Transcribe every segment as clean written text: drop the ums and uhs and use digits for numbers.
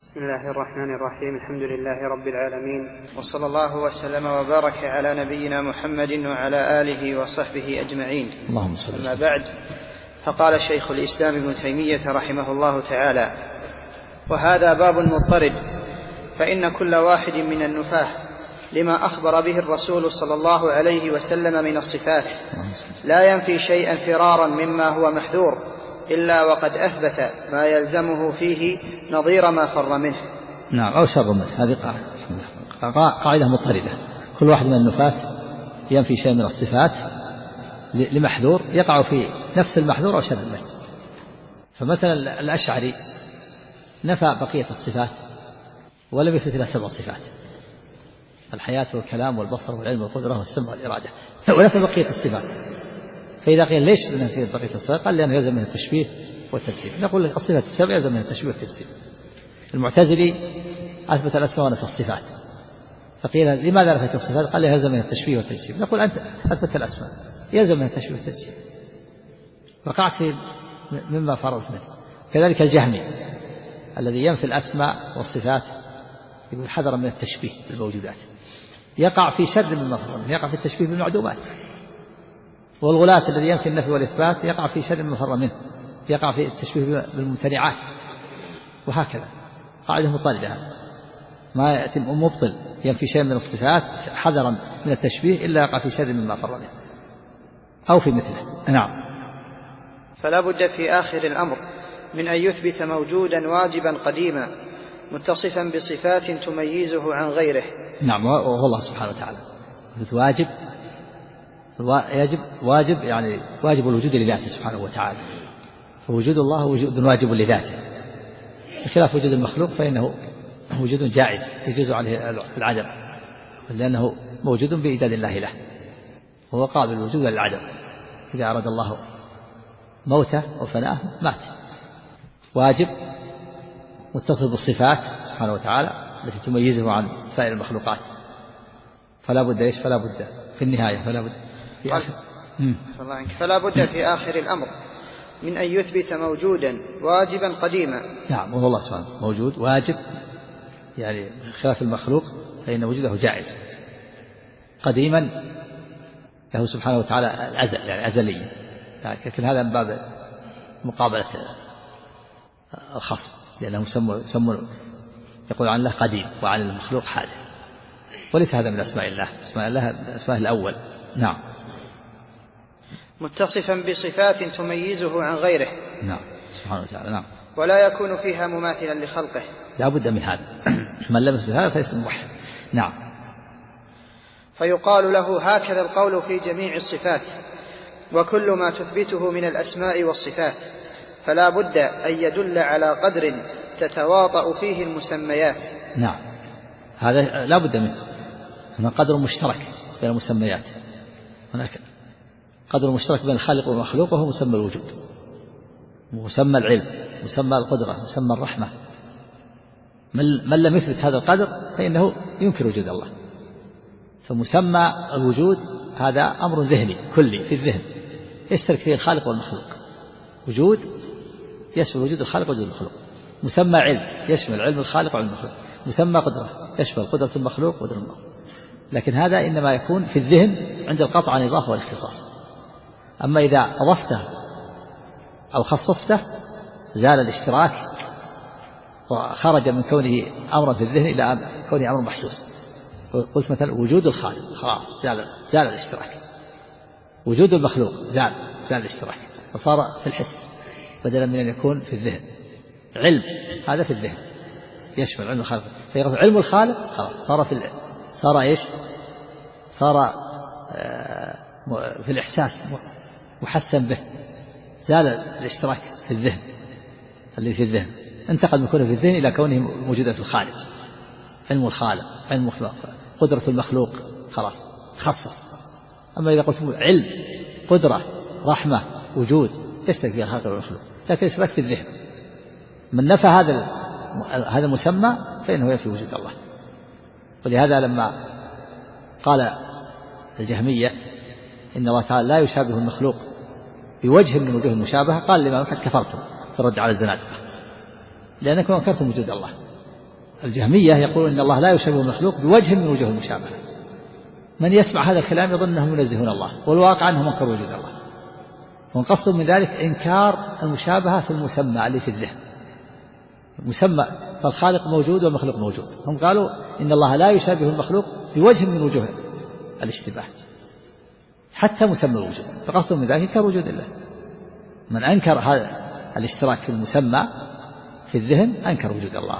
بسم الله الرحمن الرحيم. الحمد لله رب العالمين، وصلى الله وسلم وبارك على نبينا محمد وعلى آله وصحبه أجمعين. اللهم صل وسلم. أما بعد، فقال شيخ الإسلام ابن تيمية رحمه الله تعالى: وهذا باب مضطرد، فإن كل واحد من النفاة لما أخبر به الرسول صلى الله عليه وسلم من الصفات لا ينفي شيئا فرارا مما هو محذور إلا وقد أثبت ما يلزمه فيه نظير ما فر منه. نعم، أو شر منه. هذه قاعدة مضطردة. كل واحد من النفاة ينفي شيء من الصفات لمحذور يقع في نفس المحذور أو شر منه. فمثلا الأشعري نفى بقية الصفات ولم يثبت إلا 7 صفات: الحياة والكلام والبصر والعلم والقدرة والسمع والإرادة، ونفى بقية الصفات. فإذا قيل ليش نفي بقية الصفات؟ قال لأنه يلزم من التشبيه والتمثيل. نقول الصفات 7 يلزم من التشبيه والتمثيل. المعتزلي أثبت الأسماء ونفى الصفات، فقيل لماذا نفيت الصفات؟ قال يلزم من التشبيه والتمثيل. نقول أنت أثبت الأسماء، يلزم من التشبيه والتمثيل، وقعت في مما فرضت منه. كذلك الجهمي الذي ينفي الأسماء والصفات يقول حذرا من التشبيه بالموجودات، يقع في شر مما فرض منه، يقع في التشبيه بالمعدومات. والغلاة الذي ينفي النفي والإثبات يقع في شر مما فر منه، يقع في التشبيه بالممتنعات. وهكذا قاعدة مضطردة، ما يأتي مبطل ينفي شيء من الصفات حذرا من التشبيه إلا يقع في شر مما فر منه أو في مثله. نعم. فلا بد في آخر الأمر من أن يثبت موجودا واجبا قديما متصفا بصفات تميزه عن غيره. نعم، وهو الله سبحانه وتعالى واجب، واجب يعني واجب الوجود لذاته سبحانه وتعالى، فوجود الله وجود واجب لذاته، بخلاف وجود المخلوق فإنه وجود جائز يجوز عليه العدم، لأنه موجود بإيجاد الله له، وهو قابل الوجود للعدم. إذا أراد الله موته وفناءه مات. واجب متصل بالصفات سبحانه وتعالى التي تميزه عن سائر المخلوقات. فلا بد فلا بد في النهاية فلا بد في آخر الأمر من أن يثبت موجودا واجبا قديما. نعم، وهو الله سبحانه موجود واجب، يعني خلاف المخلوق فإن وجوده جائز. قديما له سبحانه وتعالى الأزل، يعني أزلي، لكن هذا من باب مقابلة الخصم، لأنه سموا يقول عن الله قديم وعن المخلوق حادث، وليس هذا من أسماء الله. أسماء الله أسماء الأول. نعم. متصفا بصفات تميزه عن غيره. نعم سبحانه وتعالى. نعم. ولا يكون فيها مماثلا لخلقه. لا بد من هذا. من لم يثبت هذا فليس موحد. نعم. فيقال له هكذا القول في جميع الصفات وكل ما تثبته من الأسماء والصفات، فلا بد أن يدل على قدر تتواطأ فيه المسميات. نعم، هذا لا بد منه. هنا قدر مشترك بين المسميات، هناك قدر مشترك بين الخالق والمخلوق، وهو مسمى الوجود، مسمى العلم، مسمى القدرة، مسمى الرحمة. من لم يثبت هذا القدر فإنه ينكر وجود الله. فمسمى الوجود هذا أمر ذهني كلي في الذهن يشترك فيه الخالق والمخلوق. وجود يشمل وجود الخالق ووجود المخلوق. مسمى علم يشمل علم الخالق وعلم المخلوق. مسمى قدرة يشمل قدرة المخلوق وقدرة المخلوق. لكن هذا إنما يكون في الذهن عند القطع عن الإضافة والاختصاص. أما إذا أضفته أو خصصته زال الاشتراك وخرج من كونه أمرا في الذهن إلى كونه أمر محسوس. قلت مثلا وجود الخالق، خلاص زال الاشتراك. وجود المخلوق زال الاشتراك، فصار في الحس بدلا من أن يكون في الذهن. علم هذا في الذهن يشمل علم الخالق، فيقول علم الخالق خلاص صار إيش؟ صار في الإحساس محسن به، زال الاشتراك في الذهن اللي في الذهن، انتقل من كونه في الذهن إلى كونه موجودا في الخارج. علم الخالق، علم المخلوق، قدرة المخلوق خلاص تخصص. أما إذا قلت علم، قدرة، رحمة، وجود، يشترك فيها الخالق والمخلوق، لكن يشترك في الذهن. من نفى هذا المسمى فإنه ينفي وجود الله. ولهذا لما قال الجهمية إن الله تعالى لا يشابه المخلوق بوجه من وجوه المشابهة، قال الإمام أحمد كفرتم في الرد على الزنادقة، لأنكم أنكرتم وجود الله. الجهمية يقولون إن الله لا يشبه المخلوق بوجه من وجوه المشابهة. من يسمع هذا الكلام يظن أنهم ينزهون الله، والواقع أنهم أنكروا وجود الله، وانقصدوا من ذلك إنكار المشابهة في المسمى اللي في الذهن. المسمى فالخالق موجود والمخلوق موجود، هم قالوا إن الله لا يشابه المخلوق بوجه من وجوه الاشتباه حتى مسمى الوجود، فقصدهم من ذلك إنكار وجود الله. من أنكر هذا الاشتراك في المسمى في الذهن أنكر وجود الله.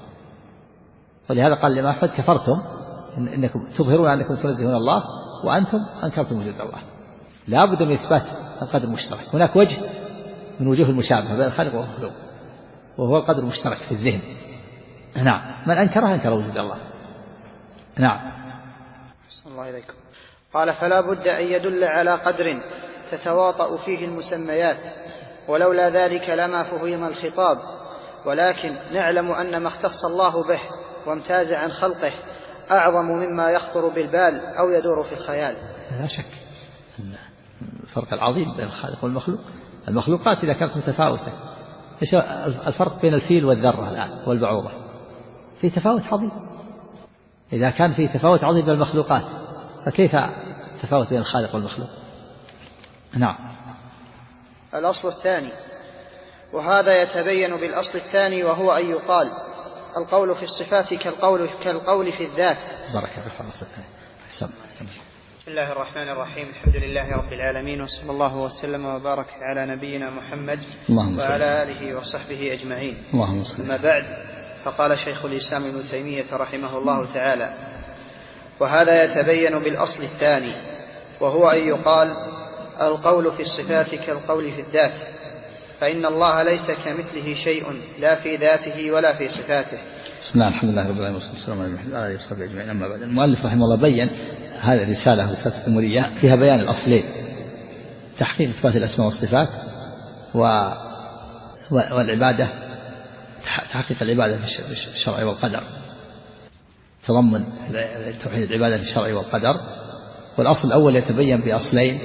ولهذا قال الإمام أحمد كفرتم إنكم تظهرون أنكم تنزهون الله وأنتم أنكرتم وجود الله. لا بد من إثبات القدر المشترك. هناك وجه من وجوه المشابهة بين الخالق والمخلوق، وهو القدر المشترك في الذهن. نعم، من أنكره أنكر وجود الله. نعم. أحسن الله إليكم. قال: فلا بد أن يدل على قدر تتواطأ فيه المسميات، ولولا ذلك لما فهم الخطاب، ولكن نعلم أن ما اختص الله به وامتاز عن خلقه أعظم مما يخطر بالبال أو يدور في الخيال. لا شك الفرق العظيم بين الخالق والمخلوق. المخلوقات إذا كانت متفاوتة، إيش الفرق بين الفيل والذرة الآن والبعوضة؟ في تفاوت عظيم. إذا كان في تفاوت عظيم بين المخلوقات، فكيف التفاوت بين الخالق والمخلوق؟ نعم. الأصل الثاني، وهذا يتبين بالأصل الثاني، وهو أن يقال القول في الصفات كالقول في الذات. بارك الله فيك. الأصل الثاني. بسم الله الرحمن الرحيم. الحمد لله رب العالمين، وصلى الله وسلم وبارك على نبينا محمد وعلى آله وصحبه أجمعين. أما بعد، فقال شيخ الإسلام ابن تيمية رحمه الله تعالى: وهذا يتبين بالأصل الثاني، وهو أن يقال القول في الصفات كالقول في الذات، فإن الله ليس كمثله شيء لا في ذاته ولا في صفاته. بسم الله الحمد لله رب العالمين والسلام على محمد وعلى آله وصحبه أجمعين. أما بعد، المؤلف رحمه الله بين هذه الرسالة التدمرية فيها بيان الأصلين: تحقيق إثبات الأسماء والصفات، والعبادة، تحقيق العبادة في الشرع والقدر، تضمن توحيد العبادة في الشرع والقدر. والأصل الأول يتبين بأصلين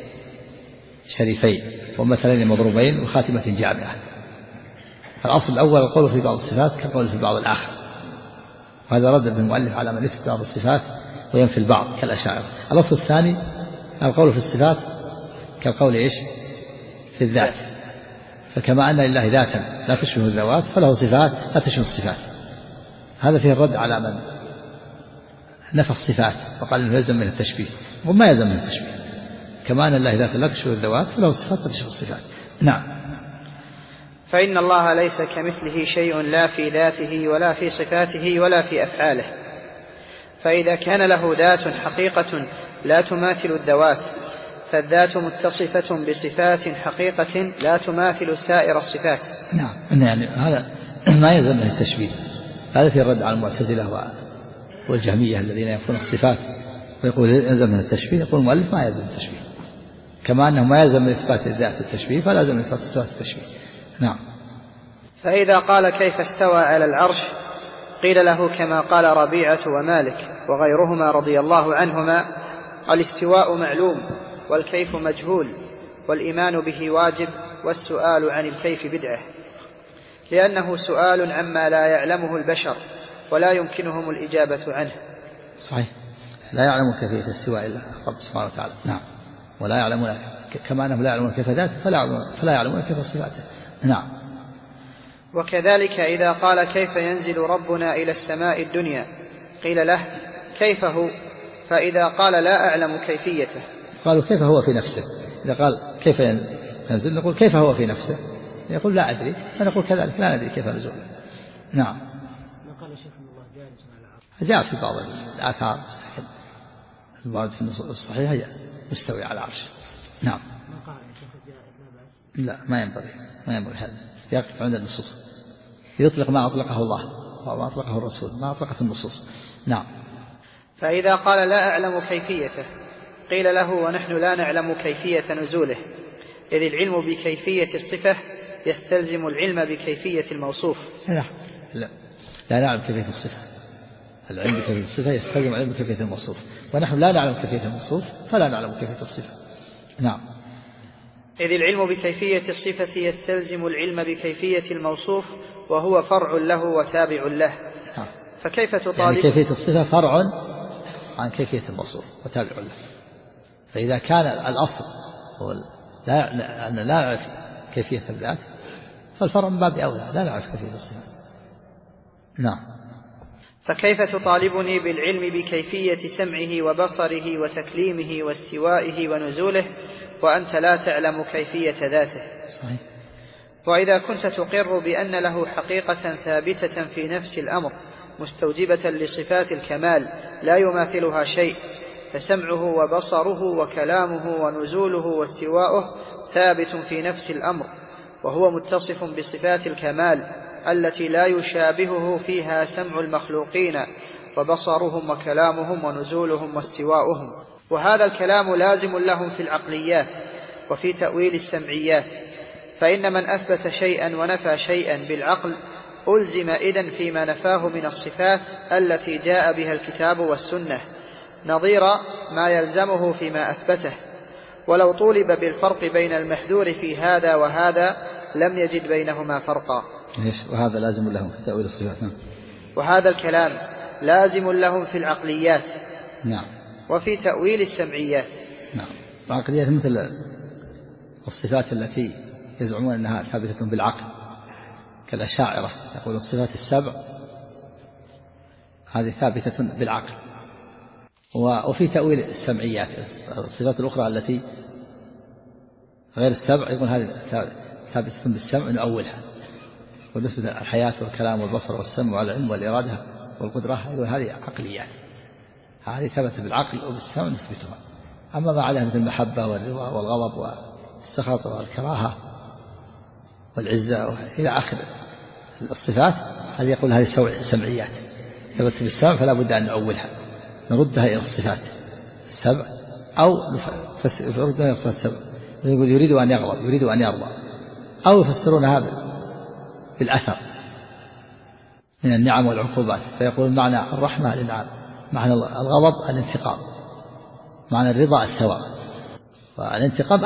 شريفين ومثلين مضروبين وخاتمة جامعة. الأصل الأول القول في بعض الصفات كالقول في بعض الآخر، وهذا رد المؤلف على من يثبت بعض الصفات وينفي البعض كالأشاعرة. الأصل الثاني القول في الصفات كالقول إيش؟ في الذات، فكما أن لله ذاتا لا تشبه الذوات، فله صفات لا تشبه الصفات. هذا فيه الرد على من نفى الصفات وقال إنه يلزم من التشبيه، وما يلزم من التشبيه. كما أن الله ذاتا لا تشبه الذوات، فله صفات لا تشبه الصفات. نعم. فإن الله ليس كمثله شيء لا في ذاته ولا في صفاته ولا في أفعاله، فإذا كان له ذات حقيقة لا تماثل الذوات، فالذات متصفة بصفات حقيقة لا تماثل سائر الصفات. نعم، يعني هذا ما يلزم من التشبيه. هذا في الرد على المعتزلة والجهمية الذين ينفون الصفات ويقول يلزم من التشبيه. يقول المؤلف ما يلزم التشبيه، كما أنه ما يلزم من إثبات الذات التشبيه، فلا يلزم من إثبات الصفات التشبيه. نعم. فإذا قال كيف استوى على العرش، قيل له كما قال ربيعة ومالك وغيرهما رضي الله عنهما: الاستواء معلوم والكيف مجهول، والإيمان به واجب، والسؤال عن الكيف بدعة، لأنه سؤال عما لا يعلمه البشر ولا يمكنهم الإجابة عنه. صحيح، لا يعلم كيفية الاستواء إلا رب سبحانه وتعالى. نعم. ولا يعلمون، كما أنهم لا يعلمون كيف ذاته فلا يعلمون كيف صفاته. نعم. وكذلك إذا قال كيف ينزل ربنا إلى السماء الدنيا، قيل له كيف هو، فإذا قال لا أعلم كيفيته، قالوا كيف هو في نفسه. إذا قال كيف ينزل نقول كيف هو في نفسه، يقول لا أدري، فنقول كذلك لا ندري كيف نزول. نعم. ما قال شيخ الله جالس على العرش، جاء في بعض الآثار، الوارد في النصوص الصحيحة مستوي على العرش. نعم. ما قال شيخ جاء لا بأس. لا، ما ينبغي هذا، يقف عند النصوص، يطلق ما أطلقه الله وما أطلقه الرسول، ما أطلقت النصوص. نعم. فإذا قال لا أعلم كيفيته، قيل له ونحن لا نعلم كيفية نزوله، إذ العلم بكيفية الصفة يستلزم العلم بكيفية الموصوف. لا نعلم كيفية الصفة، العلم بكيفية الصفة يستلزم العلم بكيفية الموصوف، ونحن لا نعلم كيفية الموصوف فلا نعلم كيفية الصفة. نعم. إذ العلم بكيفية الصفة يستلزم العلم بكيفية الموصوف، وهو فرع له وتابع له، فكيف تطالب يعني كيفية الصفة فرع عن كيفية الموصوف وتابع له. فإذا كان الأصل هو لا نعرف كيفية الذات فالفرع من باب أولى لا نعرف كيفية الصفة. نعم. فكيف تطالبني بالعلم بكيفية سمعه وبصره وتكليمه واستوائه ونزوله وأنت لا تعلم كيفية ذاته؟ صحيح. وإذا كنت تقر بأن له حقيقة ثابتة في نفس الأمر مستوجبة لصفات الكمال لا يماثلها شيء، فسمعه وبصره وكلامه ونزوله واستواؤه ثابت في نفس الأمر، وهو متصف بصفات الكمال التي لا يشابهه فيها سمع المخلوقين وبصرهم وكلامهم ونزولهم واستواؤهم. وهذا الكلام لازم لهم في العقليات وفي تأويل السمعيات. فإن من أثبت شيئا ونفى شيئا بالعقل ألزم إذن فيما نفاه من الصفات التي جاء بها الكتاب والسنة نظير ما يلزمه فيما أثبته. ولو طولب بالفرق بين المحذور في هذا وهذا لم يجد بينهما فرقا. وهذا لازم لهم في تأويل الصفات. وهذا الكلام لازم لهم في العقليات. نعم. وفي تأويل السمعيات. نعم. العقليات مثل الصفات التي يزعمون أنها ثابتة بالعقل كالأشاعرة يقول الصفات السبع هذه ثابتة بالعقل. وفي تأويل السمعيات الصفات الأخرى التي غير السبع يقول هذه ثابتة بالسمع نؤولها، ونثبت الحياة والكلام والبصر والسمع والعلم والإرادة والقدرة يقول هذه عقليات، هذه ثبتت بالعقل وبالسمع نثبتها. أما ما عليها مثل المحبة والرضا والغضب والسخط والكراهة والعزة إلى آخر الصفات هذه يقول هذه سمعيات ثبتت بالسمع فلا بد أن نؤولها نردها إلى الصفات السبع أو نردها إلى الصفات السبع. يقول يريد أن يغضب يريد أن يرضى، أو يفسرونها بالأثر من النعم والعقوبات فيقول معنى الرحمة الإنعام، معنى الغضب الانتقام، معنى الرضا الثواب. والانتقام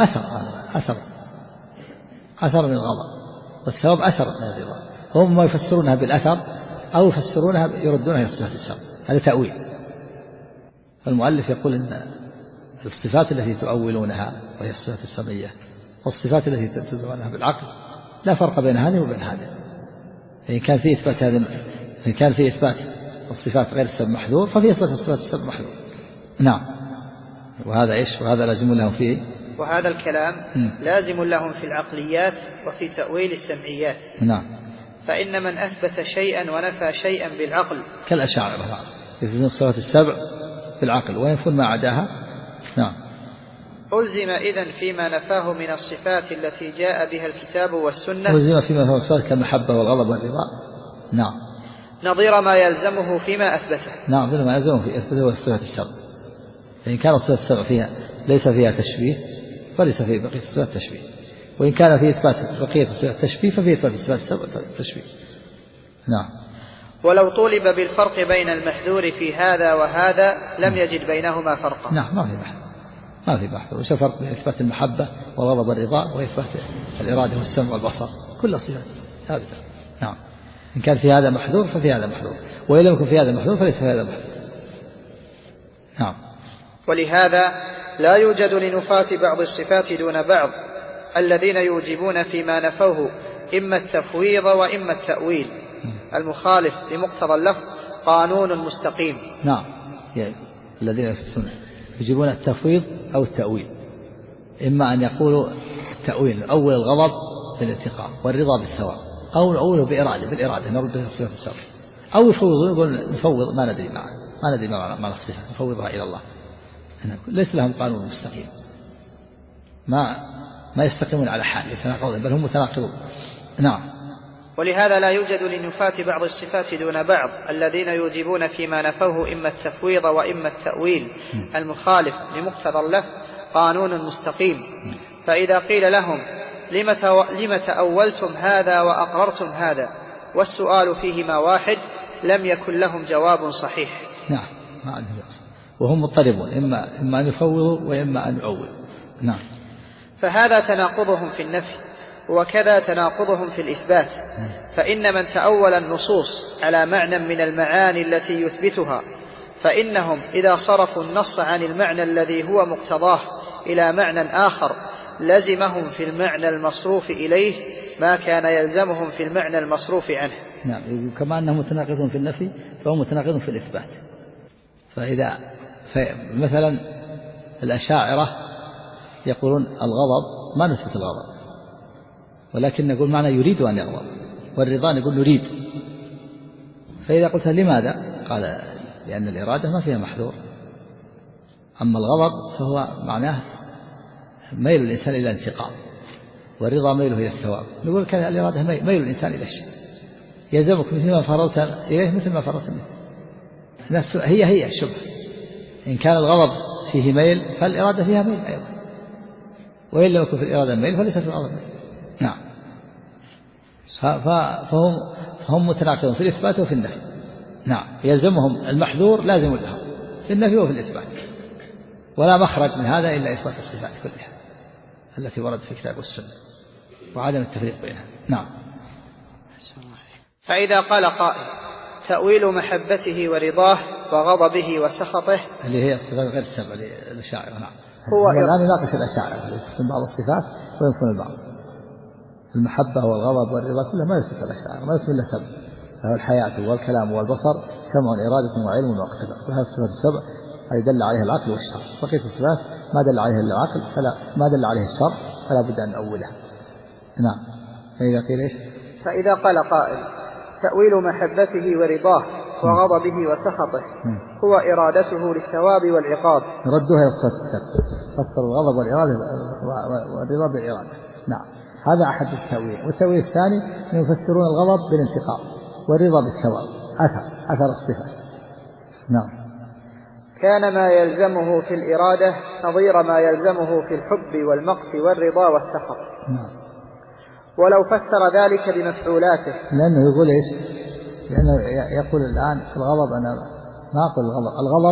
أثر من الغضب والثواب أثر من الرضا. هم ما يفسرونها بالأثر أو يفسرونها يردونها إلى الصفات السبع، هذا تأويل. فالمؤلف يقول إن الصفات التي تؤولونها وهي الصفات السمعية والصفات التي تزعمونها بالعقل لا فرق بين هذه وبين هذه. إن كان في إثبات إن كان في إثبات الصفات غير السبع محذور ففي إثبات الصفات السبع محذور. نعم. وهذا إيش؟ وهذا لازم لهم فيه. وهذا الكلام لازم لهم في العقليات وفي تأويل السمعيات. نعم. فإن من أثبت شيئا ونفى شيئا بالعقل كالأشاعرة يثبتون الصفات السبع بالعقل وينفون ما عداها. نعم. ألزم إذن فيما نفاه من الصفات التي جاء بها الكتاب والسنة ألزم فيما نفاه الصفات كالمحبة والغضب والرضا. نعم. نظير ما يلزمه فيما أثبته. نعم نظير ما يلزمه في إثباته الصفات السبع. فإن كان الصفات السبع فيها ليس فيها تشبيه فليس في بقية الصفات تشبيه، وإن كان في إثبات بقية الصفات تشبيه ففي إثبات الصفات السبع تشبيه. نعم. ولو طولب بالفرق بين المحذور في هذا وهذا لم يجد بينهما فرقا. نعم ما في بحث. وش الفرق بين إثبات المحبة والغضب والرضا وإثبات الإرادة والسمع والبصر؟ كل الصفات ثابتة. نعم. إن كان في هذا محذور ففي هذا محذور، وإن لم يكن في هذا محذور فليس في هذا محذور. نعم. ولهذا لا يوجد لنفاة بعض الصفات دون بعض الذين يوجبون فيما نفوه إما التفويض وإما التأويل المخالف لمقتضى اللفظ قانون مستقيم. نعم. يعني الذين يثبتون يجيبون التفويض أو التأويل، إما أن يقولوا التأويل أول الغضب بالانتقام والرضا بالثواب، أو نأوله بالإرادة نرده إلى الصفات السبع، أو يفوضون يقول نفوض ما ندري معنى الصفة نفوضها إلى الله. ليس لهم قانون مستقيم، ما يستقيمون على حال يتناقضون بل هم متناقضون. نعم. ولهذا لا يوجد لنفاة بعض الصفات دون بعض الذين يوجبون فيما نفوه إما التفويض وإما التأويل المخالف لمقتضى اللفظ قانون مستقيم. فإذا قيل لهم لم تأولتم هذا وأقررتم هذا والسؤال فيهما واحد لم يكن لهم جواب صحيح. نعم. ما عندهم يقصد وهم مضطربون إما أن يفوضوا وإما أن يؤولوا. نعم. فهذا تناقضهم في النفي، وكذا تناقضهم في الإثبات، فإن من تأول النصوص على معنى من المعاني التي يثبتها فإنهم إذا صرفوا النص عن المعنى الذي هو مقتضاه إلى معنى آخر لزمهم في المعنى المصروف إليه ما كان يلزمهم في المعنى المصروف عنه. نعم، كما أنهم متناقضون في النفي فهم متناقضون في الإثبات. مثلا الأشاعرة يقولون الغضب ما نثبت الغضب، ولكن نقول معنى يريد أن يغضب، والرضا نقول نريد. فإذا قلت لماذا؟ قال لأن الإرادة ما فيها محذور، أما الغضب فهو معناه ميل الإنسان إلى الانتقام، والرضا ميله إلى الثواب. نقول كان الإرادة ميل الإنسان إلى الشيء، يلزمك مثل ما فررت إليه مثل ما فررت منه. هي الشبهة، إن كان الغضب فيه ميل فالإرادة فيها ميل أيضا، وإن لم يكن في الإرادة ميل فليس في الغضب ميل. نعم، فهم متناقضون في الإثبات وفي النفي. نعم، يلزمهم المحذور لازم لهم في النفي وفي الإثبات، ولا مخرج من هذا إلا إثبات الصفات كلها التي وردت في الكتاب والسنة وعدم التفريق بينها. نعم. فإذا قال قائل تأويل محبته ورضاه وغضبه وسخطه اللي هي الصفات غير السبع للأشاعرة. نعم، هو الآن يناقش الأشاعرة يثبتون بعض الصفات وينفون البعض. المحبة والغضب والرضا كلها ما يثبت الأشاعرة، ما يثبت إلا سبع، فهو الحياة والكلام والبصر سمع إرادة وعلم واقتدار، وهذه الصفات السبع هذه دل عليها العقل والشرع. بقية الصفات ما دل عليها إلا العقل ما دل عليه الشرع فلا بد أن نؤولها. نعم. فإذا قيل إيش؟ فإذا قال قائل تأويل محبته ورضاه وغضبه وسخطه هو إرادته للثواب والعقاب، ردوها إلى الصفات السبع، فسر الغضب والإرادة والرضا بالإرادة. نعم، هذا أحد التأويل. والتأويل الثاني أن يفسرون الغضب بالانتقام والرضا بالثواب، أثر الصفة. نعم. كان ما يلزمه في الإرادة نظير ما يلزمه في الحب والمقت والرضا والسخط. نعم. ولو فسر ذلك بمفعولاته، لأنه يقول إيش؟ لأنه يقول الآن الغضب، أنا ما أقول الغضب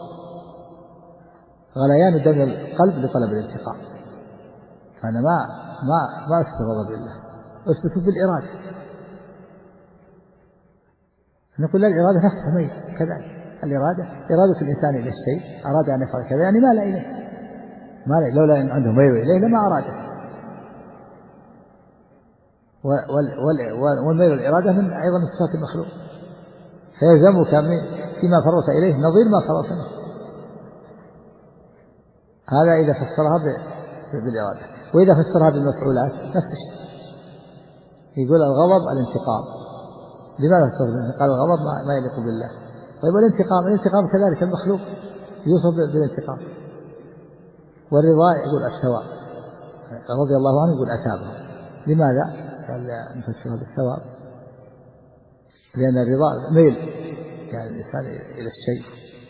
غليان دم القلب لطلب الانتقام، فأنا ما أثبت غضب الله، أثبته بالإرادة. نقول الإرادة نفسها ميل كذلك، الإرادة إرادة الإنسان إلى الشيء، أراد أن يفعل كذا يعني مال إليه، لولا أن عنده ميل إليه لما أراده. والميل الإرادة من أيضا من صفات المخلوق، فيلزمك فيما فرط إليه نظير ما فرط منه. هذا إذا فسرها بالإرادة. وإذا فسرها بالمفعولات نفس الشيء، يقول الغضب الانتقام. لماذا فسر؟ قال الغضب ما يليق بالله. طيب الانتقام كذلك المخلوق يوصف بالانتقام. والرضا يقول الثواب، رضي الله عنه يقول أثابه. لماذا؟ قال نفسره بالثواب، لأن الرضا ميل يعني الإنسان إلى الشيء،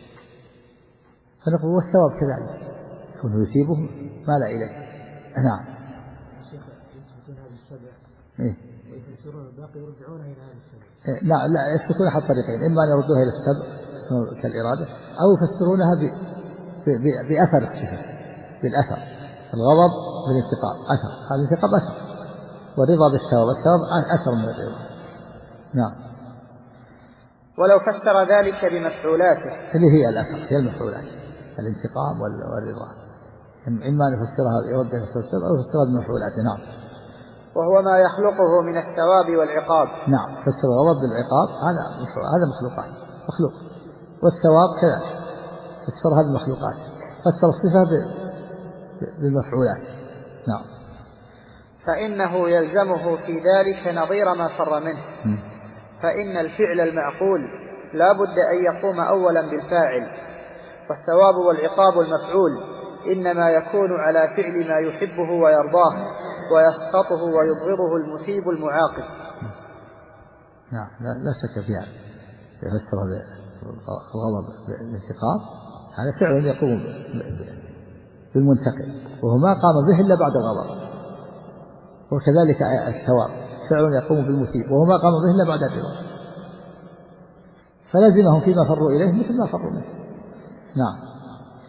فنقول والثواب كذلك يكون يثيبه مال إليه. نعم. الشيخ يثبتون هذه السبع ويفسرون الباقي يرجعونها إلى هذه السبع. نعم، لا يسلكون أحد طريقين، إما أن يردوها إلى السبع كالإرادة، أو يفسرونها بأثر الصفة، بالأثر. الغضب بالانتقام أثر، هذا الانتقام أثر، والرضا بالثواب أثر من الرضا. نعم. ولو فسر ذلك بمفعولاته اللي هي الأثر، هي المفعولات، الانتقام والرضا، إما أن يفسرها يرد إلى السبع أو يفسرها بمفعولاته. نعم. وهو ما يخلقه من الثواب والعقاب. نعم، فسر الغضب بالعقاب هذا مخلوق، والثواب كذلك فسرها بالمخلوقات، فسر الصفة بالمفعولات. نعم. فإنه يلزمه في ذلك نظير ما فر منه، فإن الفعل المعقول لا بد أن يقوم أولا بالفاعل، والثواب والعقاب المفعول إنما يكون على فعل ما يحبه ويرضاه ويسخطه ويبغضه المثيب المعاقب. نعم، لا شك في هذا. يفسر الغضب بالانتقام، هذا فعل يقوم بالمنتقم وهو ما قام به إلا بعد الغضب، وكذلك الثواب فعل يقوم بالمثيب وهو ما قام به إلا بعد الرضا، فلزمهم فيما فروا إليه مثل ما فروا منه. نعم.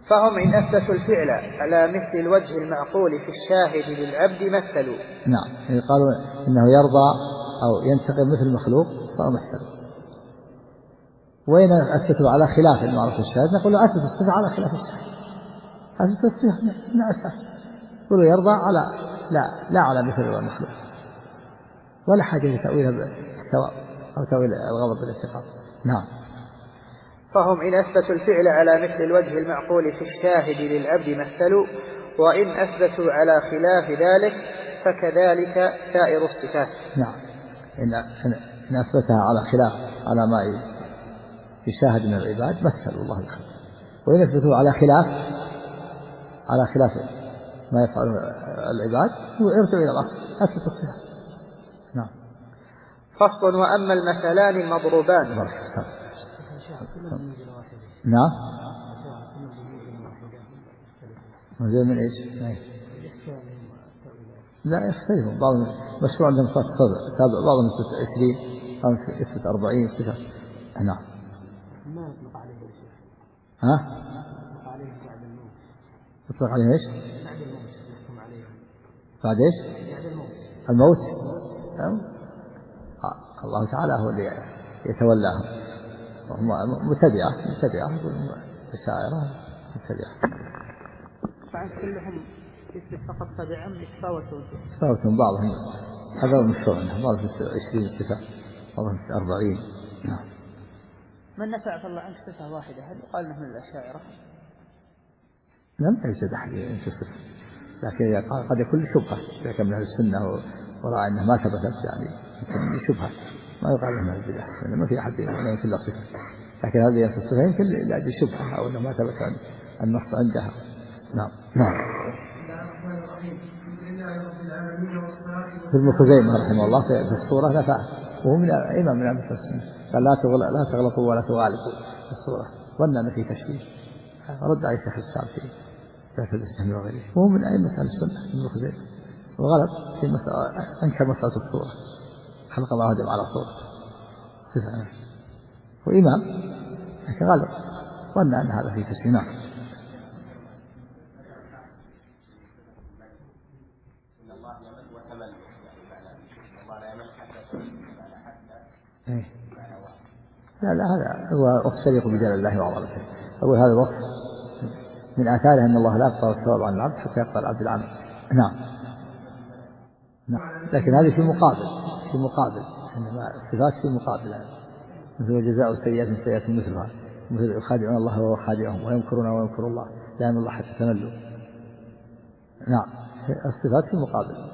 فهم إن أثبتوا الفعل على مثل الوجه المعقول في الشاهد للعبد مثلوا. نعم، يعني قالوا إنه يرضى أو ينتقم مثل المخلوق صار محسن. وإن أثبتوا على خلاف المعروف في الشاهد نقول له أثبت الصفة على خلاف الشاهد، أثبت الصفة من أساس. يقولوا يرضى على لا على مثل المخلوق، ولا حاجة لتأويلها بالثواب أو تأويل الغضب بالانتقام. نعم. فهم إن أثبتوا الفعل على مثل الوجه المعقول في الشاهد للعبد مثلوا، وإن أثبتوا على خلاف ذلك فكذلك سائر الصفات. نعم، إن أثبتها على خلاف على ما يشاهد من العباد مثلوا الله الخير، وإن أثبتوا على خلاف ما يفعله العباد ويرجع إلى الأصل أثبت الصفات. نعم. فصل. وأما المثلان المضروبان. نعم. زي من إيش؟ لا يختلفون، بعضهم مشروع عندهم صفات سابع، بعضهم يثبت 20، بعضهم يثبت 40 صفة. نعم. ما يطلق عليه يا شيخ. ها؟ يطلق عليه بعد الموت. يطلق عليه إيش؟ بعد الموت يحكم عليه. بعد إيش؟ بعد الموت. الله تعالى هو اللي يتولاهم، وهم مبتدعة الشاعرة مبتدعة. طبعا كلهم يثبت فقط 7 يتفاوتون بعضهم، هذا هو المشروع عندهم، بعضهم 20 صفة، بعضهم 40. نعم. من نفع الله عنك صفة واحدة هل يقال انه من الأشاعرة؟ لم يوجد أحد في صفة، لكن قد يكون شبهة إذا كان من أهل السنة ورأى أنها ما ثبتت، يعني يمكن شبهة ما يقال لهم البدع، لأن ما في أحد ينفي إلا صفة، لكن هذه ينفي الصفة يمكن لأجل شبهة أو أنه ما ثبت النص عندها. نعم. ابن خزيمة رحمه الله في الصورة نفاه، وهو من إمام من أئمة السنة، قال لا تغلطوا ولا تغالطوا في الصورة، ظن أن في تشبيه، رد عليه شيخ الإسلام في ذات الإسلام وغيره، وهو من أئمة أهل السنة ابن خزيمة، وغلط في أنكر مسألة الصورة، خلق الله آدم على صورة صفة، وإمام لكن غلط، ظن أن هذا في تشبيه. نعم. لا هذا هو الصديق بجلال الله وعظمته. أقول هذا الوصف من آثاره أن الله لا يقطع الثواب عن العبد حتى يقطع العبد العمل. نعم. لكن هذه في مقابل إنما الصفات في مقابل، مثل جزاء سيئة سيئة مثلها، مثل يخادعون الله وهو خادعهم ويمكرون ويمكر الله لا يمن الله حتى تملوا. نعم، الصفات في مقابل.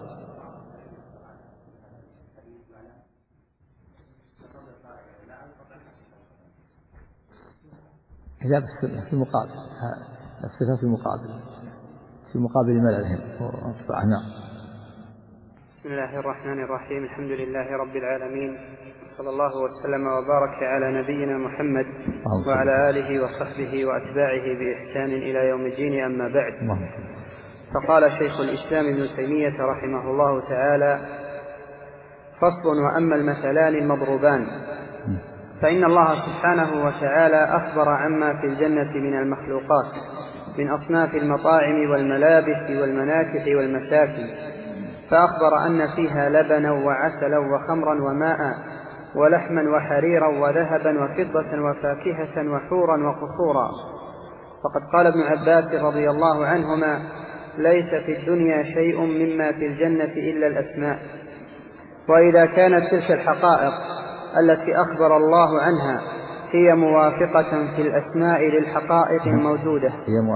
حجاب السنة في مقابل، الصفة في مقابل مللهم وانطباعهم. بسم الله الرحمن الرحيم. الحمد لله رب العالمين، صلى الله وسلم وبارك على نبينا محمد وعلى آله وصحبه وأتباعه بإحسان إلى يوم الدين. أما بعد، فقال شيخ الإسلام ابن تيمية رحمه الله تعالى: فصل. وأما المثلان المضروبان، فإن الله سبحانه وتعالى أخبر عما في الجنة من المخلوقات من أصناف المطاعم والملابس والمناكح والمساكن، فأخبر أن فيها لبنا وعسلا وخمرا وماء ولحما وحريرا وذهبا وفضة وفاكهة وحورا وقصورا. فقد قال ابن عباس رضي الله عنهما: ليس في الدنيا شيء مما في الجنة إلا الأسماء. وإذا كانت تلك الحقائق التي أخبر الله عنها هي موافقة في الأسماء للحقائق الموجودة،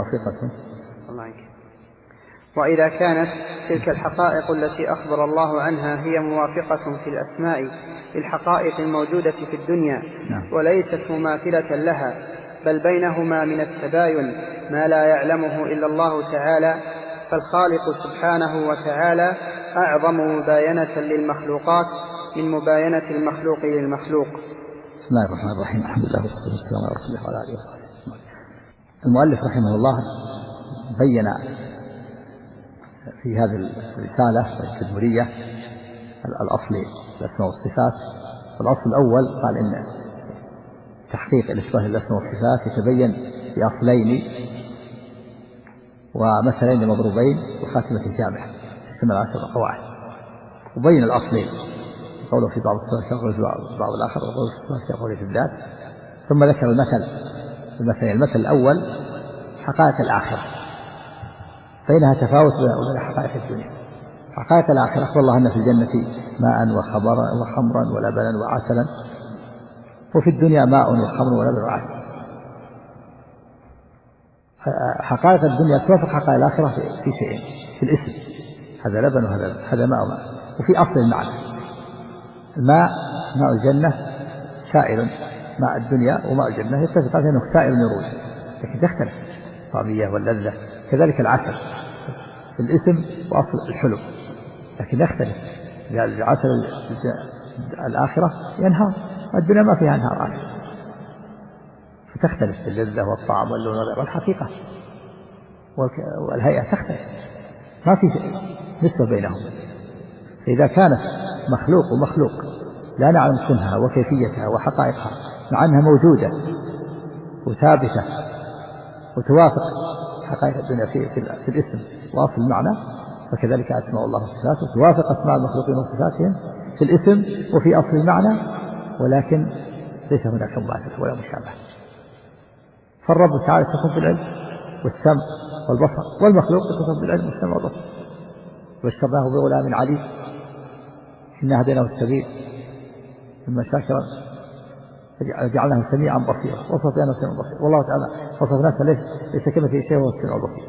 وإذا كانت تلك الحقائق التي أخبر الله عنها هي موافقة في الأسماء للحقائق الموجودة في الدنيا وليست مماثلة لها، بل بينهما من التباين ما لا يعلمه إلا الله تعالى، فالخالق سبحانه وتعالى أعظم مباينة للمخلوقات من مباينة المخلوق للمخلوق. بسم الله الرحمن الرحيم. الحمد لله والصلاة والسلام على رسول الله وعلى آله وصحبه. المؤلف رحمه الله بين في هذه الرسالة التدمرية الأصل الأسماء والصفات. والأصل الأول قال إن تحقيق الإثبات الأسماء والصفات يتبين بأصلين ومثلين مضروبين وخاتمة الجامعة اسم العشر القواعد، وبين الأصلين قوله في بعض الصفات كقوله في بعض الآخر، وقوله في الصفات كقوله في الذات. ثم ذكر المثل الأول حقائق الآخرة فإنها تفاوت بين حقائق الدنيا. حقائق الآخرة أخبر الله أن في الجنة ماء وخمرا ولبنا وعسلا، وفي الدنيا ماء وخمر ولبن وعسل. حقائق الدنيا توافق حقائق الآخرة في شيئين، في الاسم، هذا لبن وهذا ماء وماء، وفي أصل المعنى. الماء ماء الجنة سائل، ماء الدنيا وماء الجنة يتفق أنه سائل يروج، لكن تختلف الطعمية واللذة. كذلك العسل في الاسم وأصل الحلو، لكن يختلف. العسل الآخرة ينهار، الدنيا ما فيها انهار عسل، فتختلف اللذة والطعم واللون والحقيقة والهيئة تختلف، ما في نسبة بينهم. فإذا كانت مخلوق ومخلوق لا نعلم كنها وكيفيتها وحقائقها مع أنها موجودة وثابتة وتوافق حقائق الدنيا في الاسم وأصل المعنى، فكذلك أسماء الله وصفاته توافق أسماء المخلوقين وصفاتهم في الاسم وفي أصل المعنى، ولكن ليس هناك مماثلة ولا مشابهة. فالرب تعالى يتصف بالعلم والسمع والبصر، والمخلوق يتصف بالعلم والسمع والبصر. واشترناه بغلام عليم إنا هديناه السبيل إما شاكرا جعلناه سميعا بصيرا وصفناه سميعا بصيرا، والله تعالى وصف نفسه ليس كمثله شيء وهو السميع البصير.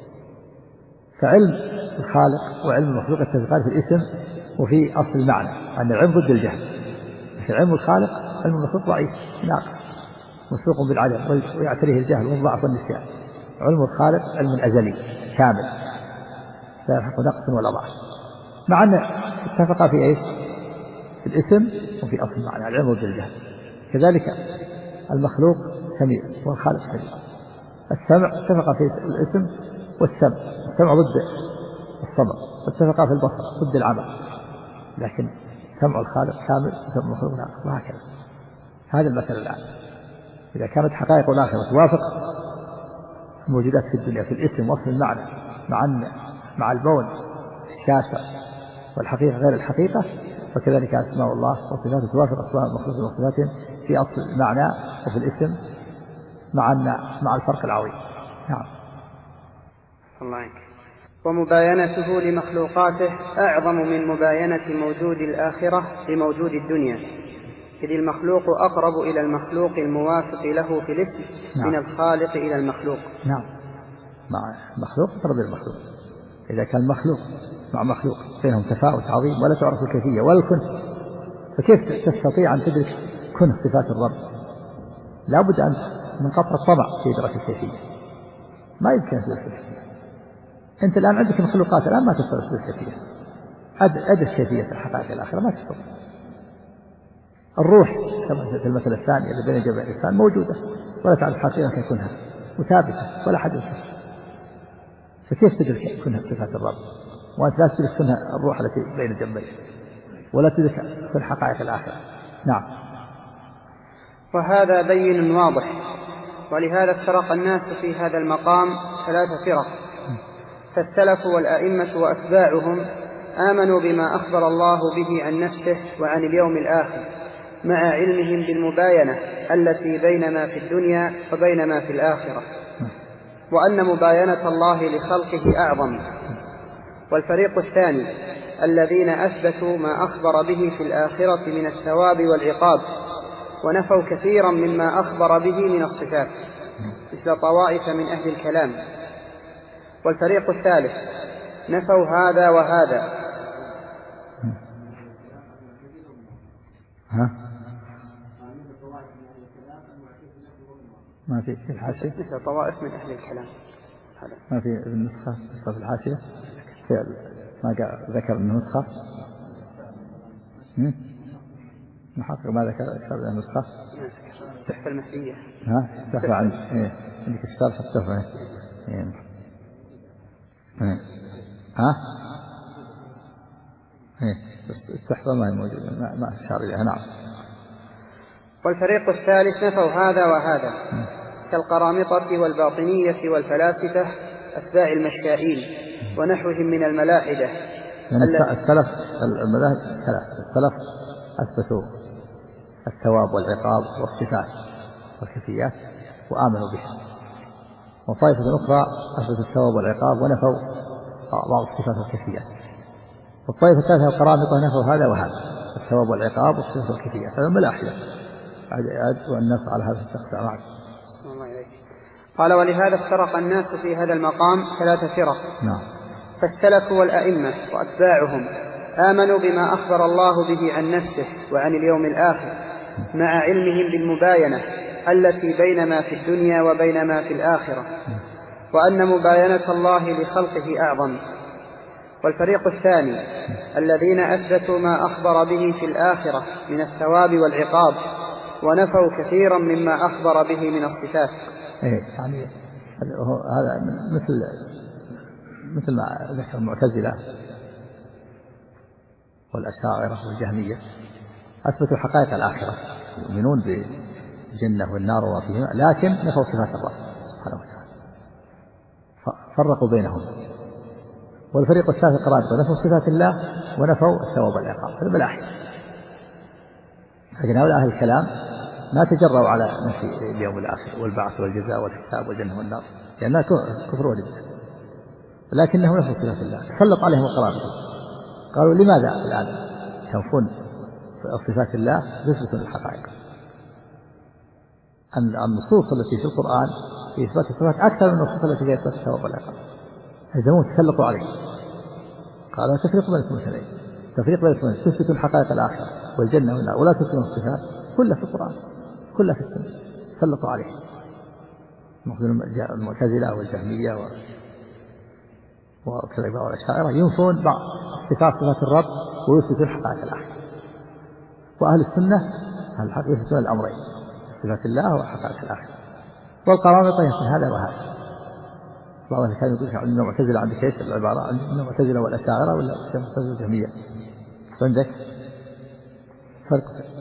فعلم الخالق وعلم المخلوق يتفقان في الاسم وفي أصل المعنى، أن العلم ضد الجهل. في علم الخالق علم المخلوق ضعيف ناقص مسبوق بالعدم ويعتريه الجهل والضعف والنسيان. علم الخالق علم أزلي كامل لا يلحق نقص ولا ضعف، مع أن اتفق في ايش؟ في الاسم وفي أصل المعنى، العلم ضد الجهل. كذلك المخلوق سميع والخالق سميع. السمع اتفق في الاسم والسمع، السمع ضد الصبر، واتفق في البصر ضد العمى، لكن سمع الخالق كامل وسمع المخلوق ناقص، وهكذا. هذا المثل الآن. إذا كانت حقائق الآخرة توافق الموجودات في الدنيا في الاسم وأصل المعنى مع البون الشاسع والحقيقة غير الحقيقة، فكذلك أسماء الله وصفاته توافق أسماء المخلوقين وصفاتهم في أصل المعنى وفي الاسم مع الفرق العظيم. نعم. الله عنك. ومباينته لمخلوقاته أعظم من مباينة موجود الآخرة لموجود الدنيا، إذ المخلوق أقرب إلى المخلوق الموافق له في الاسم من الخالق إلى المخلوق. نعم، مع المخلوق أقرب إلى المخلوق. إذا كان المخلوق مع مخلوق بينهم تفاوت عظيم ولا تعرف الكيفية ولا الكنه، فكيف تستطيع أن تدرك كنه صفات الرب؟ لا بد أن من قطع الطبع في إدراك الكيفية، ما يمكن أن تدرك الكيفية. أنت الآن عندك مخلوقات الآن ما تستطيع تدرك الكيفية، أدرك كيفية الحقائق الآخرة ما تستطيع. الروح كما في المثل الثاني الذي بين جبل الإنسان موجودة ولا تعرف حقيقة كنها وثابتة ولا حد يشوف، فكيف تدرك كنها صفات الرب وأنت لا تدرك كنها الروح التي بين جنبيه ولا تدرك كن حقائق الآخرة؟ نعم. وهذا بين واضح، ولهذا افترق الناس في هذا المقام 3 فرق. فالسلف والأئمة وأتباعهم آمنوا بما أخبر الله به عن نفسه وعن اليوم الآخر مع علمهم بالمباينة التي بين ما في الدنيا وبين ما في الآخرة، وأن مباينة الله لخلقه أعظم. والفريق الثاني الذين أثبتوا ما أخبر به في الآخرة من الثواب والعقاب، ونفوا كثيرا مما أخبر به من الصفات مثل طوائف من أهل الكلام. والفريق الثالث نفوا هذا وهذا. ما في الحاشية مثل طوائف من أهل الكلام، ما في النسخة في الحاشية ما ذكر النسخة محقق ما ذكر النسخة تحفة المهدية. تحفة عندك الشرح التحفة بس التحفة ما هي موجودة ما أشار إليها. نعم. والفريق الثالث نفوا هذا وهذا كالقرامطة والباطنية والفلاسفة أتباع المشائين ونحوهم من الملاحدة. يعني السلف المذاهب السلف أثبتوا الثواب والعقاب والصفات والكيفيات وآمنوا بها، وطائفة أخرى أثبتوا الثواب والعقاب ونفوا بعض الصفات والكيفيات، والطائفة الثالثة القرامطة نفوا هذا وهذا، الثواب والعقاب والصفات والكيفيات، هذا ملاحدة والناس على هذا الاستقسام. قال ولهذا افترق الناس في هذا المقام 3 فرق. نعم. فالسلف والأئمة وأتباعهم آمنوا بما أخبر الله به عن نفسه وعن اليوم الآخر مع علمهم بالمباينة التي بين ما في الدنيا وبين ما في الآخرة، وأن مباينة الله لخلقه أعظم. والفريق الثاني الذين أثبتوا ما أخبر به في الآخرة من الثواب والعقاب ونفوا كثيرا مما أخبر به من الصفات. يعني هذا مثل ما ذكر المعتزلة والأشاعرة والجهمية، أثبتوا حقائق الآخرة، يؤمنون بالجنة والنار وما فيهما، لكن نفوا صفات الله سبحانه وتعالى، فرقوا بينهم. والفريق الثالث القرامطة نفوا صفات الله ونفوا الثواب والعقاب، هذا بالآخر. لكن هؤلاء أهل الكلام ما تجرؤوا على نفي اليوم الآخر والبعث والجزاء والحساب والجنة والنار، لأنها كفر ولله، لكنهم نفوا صفات الله. سلط عليهم القرامطة، قالوا لماذا الآن تنفون صفات الله تثبتون الحقائق؟ النصوص التي في القرآن في إثبات الصفات أكثر من النصوص التي في إثبات الثواب والعقاب. هزموه تسلطوا عليه، قالوا تفريق بين الاثنين، تفريق بين الاثنين، تثبتون حقائق الآخرة والجنة والنار ولا تثبتون الصفات، كلها في القرآن كلها في السنة. سلطوا عليه المعتزلة والجهمية وكذا والأشاعرة ينفون بعض الصفات صفات الرب ويثبتون حقائق الآخرة، وأهل السنة يثبتون الأمرين، صفات الله وحقائق الآخرة. والقرامطة يقول هذا وهذا. بعض الناس كانوا يقول عندنا معتزلة، عندك ايش العبارة؟ عندنا معتزلة والأشاعرة ولا معتزلة والجهمية؟ ايش عندك؟ فرق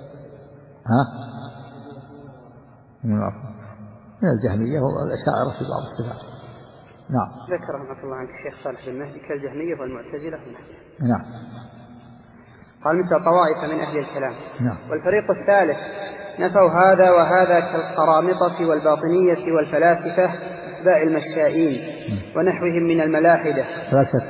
من الجهمية والأشاعرة في بعض الصفات. نعم. ذكر رحمة الله عنك الشيخ صالح بن مهدي كالجهمية والمعتزلة. نعم. قال مثل طوائف من أهل الكلام. نعم. والفريق الثالث نفوا هذا وهذا كالقرامطة والباطنية والفلاسفة أتباع المشائين ونحوهم من الملاحدة. فلاسفة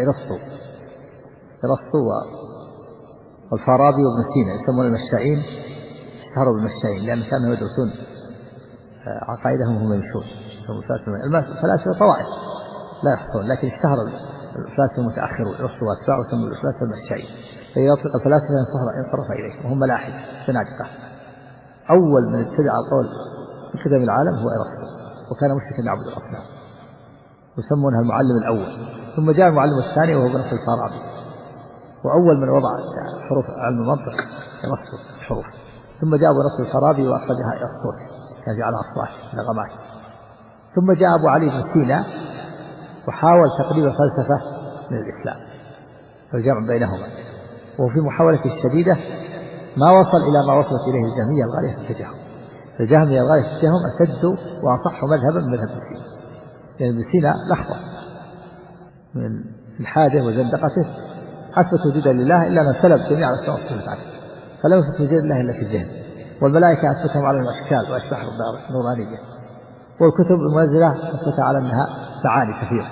أرسطو والفارابي وابن سينا يسمون المشائين، اشتهروا بالمشائين لأن كانوا يدرسون عقائدهم وهم يمشون. الفلاسفة طوائف لا يحصون، لكن اشتهر الفلاسفة المتأخرون أرسطو وأتباعه يسمون الفلاسفة المشائين. فإذا يطلق الفلاسفة ينصرف إليهم وهم ملاحدة زنادقة. أول من ابتدع القول بقدم العالم هو أرسطو، وكان مشركا يعبد الأصنام يسمونها المعلم الأول. ثم جاء المعلم الثاني وهو ابن الفارابي، وأول من وضع حروف علم المنطق أرسطو الحروف. ثم جاء ابن الفارابي وأخرجها إلى الصوت، كان جعلها الصوات نغمات. ثم جاء أبو علي بن سينا وحاول تقريب الفلسفة من الإسلام والجمع بينهما، وفي محاولته الشديدة ما وصل إلى ما وصلت إليه الجهمية الغالية في التجهم. الجهمية الغالية في التجهم أشد وأصح مذهبا من مذهب ابن سينا، يعني ابن سينا لحظة من الحاده وزندقته أثبت وجودا لله إلا من سلب جميع الأسماء والصفات عنه، فلم يثبت وجود الله إلا في الذهن. والملائكة أثبتهم على الأشكال وأشباح النورانية، والكتب المنزلة أثبت على أنها معاني كثيرة.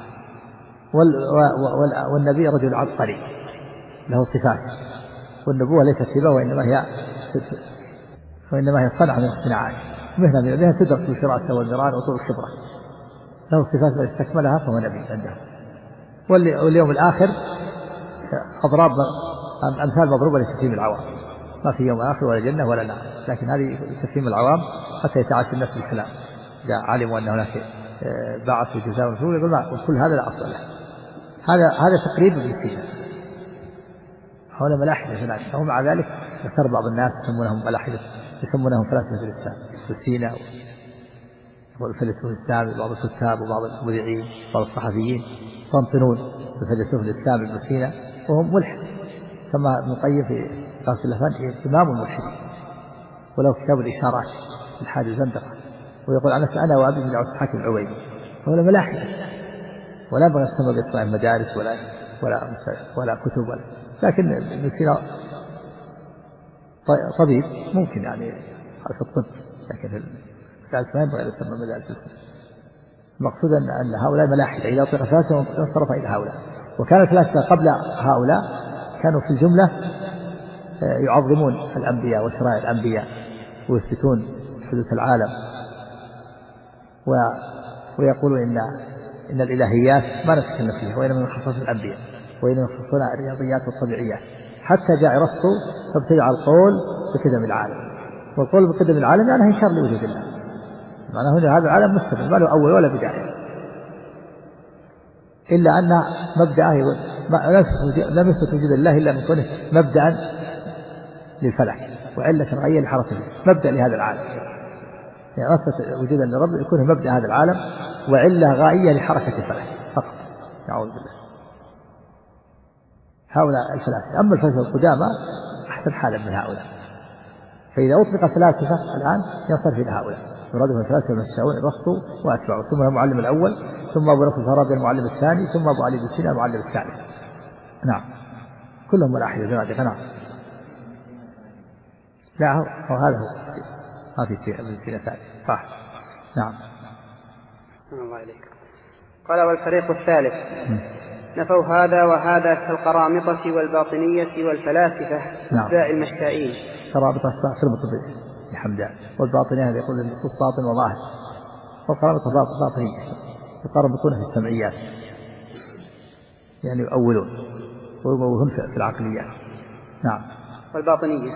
والنبي رجل عبقري له صفات، والنبوة ليست هبة وإنما هي صنعة من الصناعات، مهنة من المهن تدرك بالفراسة والمران وطول الخبرة. له صفات من استكملها فهو نبي عنده. واليوم الآخر أضراب أمثال مضروبة لتفهيم العوام، ما في يوم آخر ولا جنة ولا نار، لكن هذه تفهيم العوام حتى يتعاش الناس بالسلام. إذا علموا أن هناك بعث وجزاء ونشور يقول لا، كل هذا لا أصل له. هذا تقريب ابن سينا. هؤلاء ملاحدة هناك، وهم مع ذلك ذكر بعض الناس يسمونهم ملاحدة، يسمونهم فلاسفة الإسلام. ابن سينا والفيلسوف الإسلامي، بعض الكتاب وبعض المذيعين وبعض الصحفيين يستنطنون بالفيلسوف الإسلامي ابن سينا وهم ملحد. سمى ابن القيم في قاص اللفان إمام الملحد، وله كتاب الإشارات الحاد زندقة، ويقول عن نفسه أنا وأبي من عبد الحاكم العويني. هؤلاء ملاحدة ولا ينبغي السماء بإصلاح المدارس ولا كتب لكن ابن سينا طبيب ممكن يعني في الطب، لكن المدارس ما ينبغي يسمى مدارس الإسلام. المقصود أن هؤلاء ملاحدة، إذا أطلق فلاسفة انصرف إلى هؤلاء. وكان الفلاسفة قبل هؤلاء كانوا في الجملة يعظمون الأنبياء وشرائع الأنبياء ويثبتون حدوث العالم، ويقولون إن الإلهيات ما نتكلم فيها وإنما من خصائص الأنبياء، وإنما يخصون الرياضيات والطبيعيات، حتى جاء أرسطو فابتدع القول بقدم العالم. والقول بقدم العالم يعني إنكار لوجود الله، معناه هنا هذا العالم مستمر ما له أول ولا بداية، إلا أن مبدأه لم يثبت وجود الله إلا من كونه مبدأ للفلك وعلة غاية لحركته، مبدأ لهذا العالم، يعني أثبت وجودا لرب يكون مبدأ هذا العالم وعلة غائية لحركة الفلك فقط. نعوذ بالله. هؤلاء الفلاسفة. أما الفلاسفة القدامى أحسن حالا من هؤلاء، فإذا أطلق فلاسفة الآن ينصرف إلى هؤلاء، يرادهم الفلاسفة المساوون أرسطو وأتباعه، ثم المعلم الأول، ثم أبو نصر الفارابي المعلم الثاني، ثم أبو علي بن سينا المعلم الثالث. نعم كلهم ملاحدة زنادقة. نعم لا هو هذا هو ما في سينا ثالث صح. نعم. الله عليك. قال والفريق الثالث نفوا هذا وهذا كالقرامطة والباطنية والفلاسفة أتباع المشائين. قرامطة أسماء تربط بحمدان، والباطنية هذا يقول النصوص باطن وظاهر، والقرامطة باطنية يقربطون في السمعيات يعني يؤولون ويموهون في العقليات. نعم. والباطنية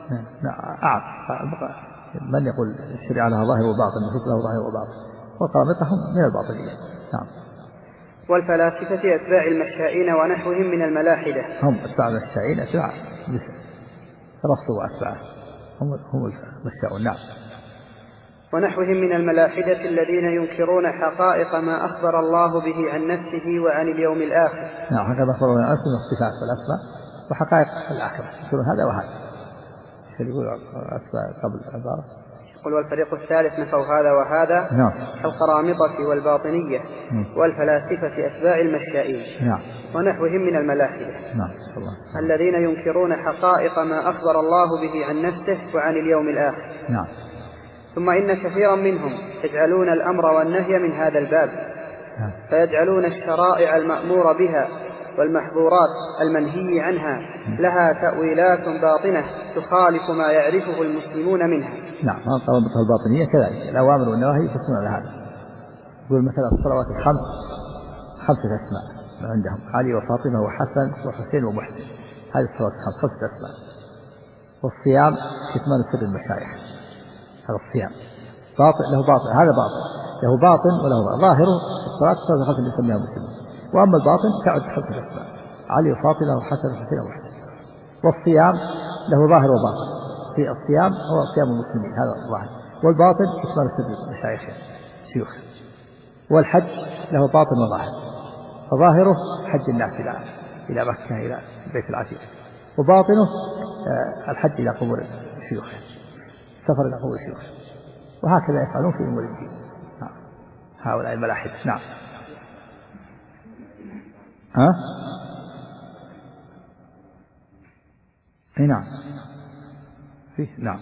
من يقول الشريعة لها ظاهر وباطن، النصوص لها ظاهر وباطن، والقرامطة هم من الباطنية. نعم. والفلاسفة أتباع المشائين ونحوهم من الملاحدة. هم أتباع المشائين أتباع أرسطو وأتباعه هم المشاؤون. نعم. ونحوهم من الملاحدة الذين ينكرون حقائق ما أخبر الله به عن نفسه وعن اليوم الآخر. نعم حقائق ما أخبر الله عن نفسه من الصفات والأسماء وحقائق الآخرة، يقولون هذا وهذا. يقول أسماء قبل العبارة. يقول والفريق الثالث نفوا هذا وهذا كالقرامطة والباطنية والفلاسفة أتباع المشائين. نعم. ونحوهم من الملاحدة. نعم. الذين ينكرون حقائق ما أخبر الله به عن نفسه وعن اليوم الآخر. نعم. ثم إن كثيرا منهم يجعلون الأمر والنهي من هذا الباب، فيجعلون الشرائع المأمور بها والمحظورات المنهي عنها لها تأويلات باطنة تخالف ما يعرفه المسلمون منها. نعم. القرامطة الباطنية كذلك الأوامر والنواهي يفصلون على هذا. يقول مثلا الصلوات الخمس 5 أسماء عندهم، علي وفاطمة وحسن وحسين ومحسن، هذه الصلوات الخمس 5 أسماء. والصيام كتمان سر المشايخ، هذا الصيام باطن له باطن، هذا باطن له باطن وله باطن. ظاهره الصلاة الخمس اللي يسميها المسلمين، وأما الباطن تعد 5 أسماء، علي وفاطمة وحسن وحسين ومحسن. والصيام له ظاهر وباطن، الصيام هو صيام المسلمين هذا الظاهر، والباطن كتمان سر المشايخ شيوخ. والحج له باطن وظاهر، فظاهره حج الناس إلى مكة إلى البيت العتيق، وباطنه الحج إلى قبور الشيوخ، السفر إلى قبور الشيوخ، وهكذا يفعلون في أمور الدين هؤلاء الملاحدة. نعم. أي نعم فيه. نعم.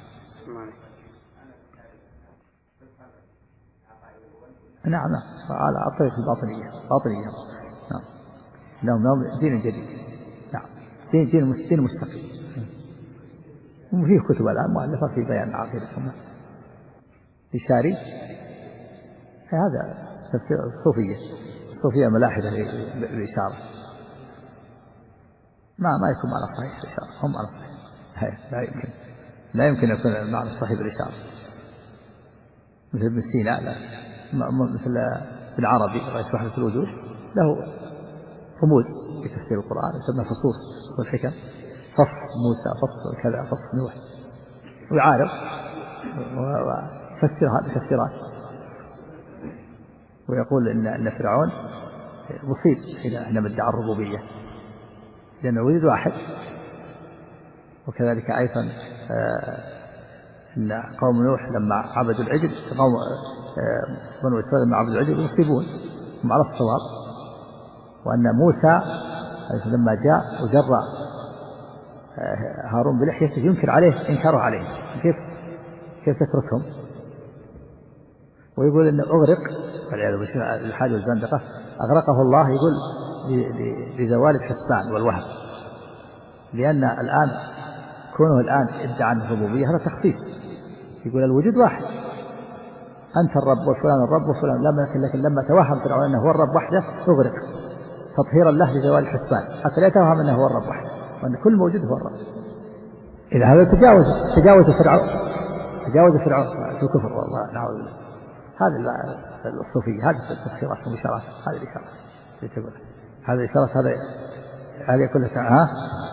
نعم على الطريق الباطنية نعم. لهم دين جديد. نعم. دين مستقيم، وفيه كتب الآن مؤلفة في بيان العقيدة إشاري. هذا تفسير الصوفية ملاحدة للإشارة، ما يكون معنى صحيح الإشارة، هم معنى صحيح، لا يمكن يكون المعنى الصحيح بالإشارة. مثل ابن سينا، مثل ابن عربي رئيس وحدة الوجود له رموز في تفسير القرآن يسمى فصوص الحكم، فص موسى، فص كذا، فص نوح، ويعارض ويفسر هذه التفسيرات، ويقول إن فرعون مصيب حينما ادعى الربوبية لأنه وجد واحد. وكذلك أيضا إن قوم نوح لما عبدوا العجل، قوم بنو إسرائيل لما عبدوا العجل يصيبون هم على الصواب، وأن موسى لما جاء وجر هارون بلحيته ينكر عليه إنكاره عليه، كيف تتركهم؟ ويقول إنه أغرق والعياذ بالله الحاد والزندقة أغرقه الله، يقول لزوال الحسبان والوهم، لأن الآن كونه الآن ادعى الربوبية هذا تخصيص، يقول الوجود واحد، أنت الرب وفلان الرب وفلان، لكن لما توهم فرعون أنه هو الرب وحده أغرق تطهيرا له لزوال الحسبان حتى لا يتوهم أنه هو الرب وحده وأن كل موجود هو الرب. إذا هذا تجاوز فرعون في الكفر، والله نعوذ بالله. هذا الصوفية، هذه التفسيرات والإشارات، هذه الإشارات اللي تقول هذه الإشارات، هذه كلها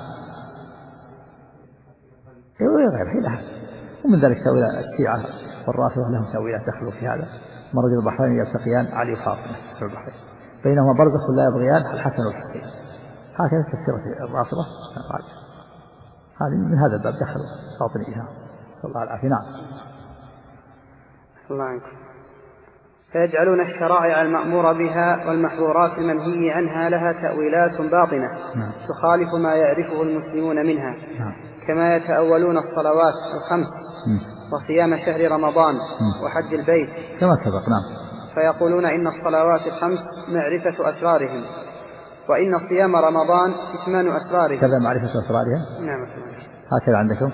غير لها. ومن ذلك تأويل الشيعة والرافضة لهم تأويلات تخلو في هذا. مرج البحرين يلتقيان علي وفاطمة تسع البحرين بينهما برزخ لا يبغيان الحسن والحسين، هكذا تفسير الرافضة. هذه من هذا الباب دخلوا باطنيها، صلى الله عليه. نعم. الله عنكم. فيجعلون الشرائع المأمور بها والمحظورات المنهي عنها لها تأويلات باطنة تخالف ما يعرفه المسلمون منها، كما يتأولون الصلوات الخمس وصيام شهر رمضان وحج البيت كما سبق. نعم. فيقولون إن الصلوات الخمس معرفة أسرارهم، وإن صيام رمضان كتمان أسرارهم. كذا معرفة أسرارهم. نعم. هكذا عندكم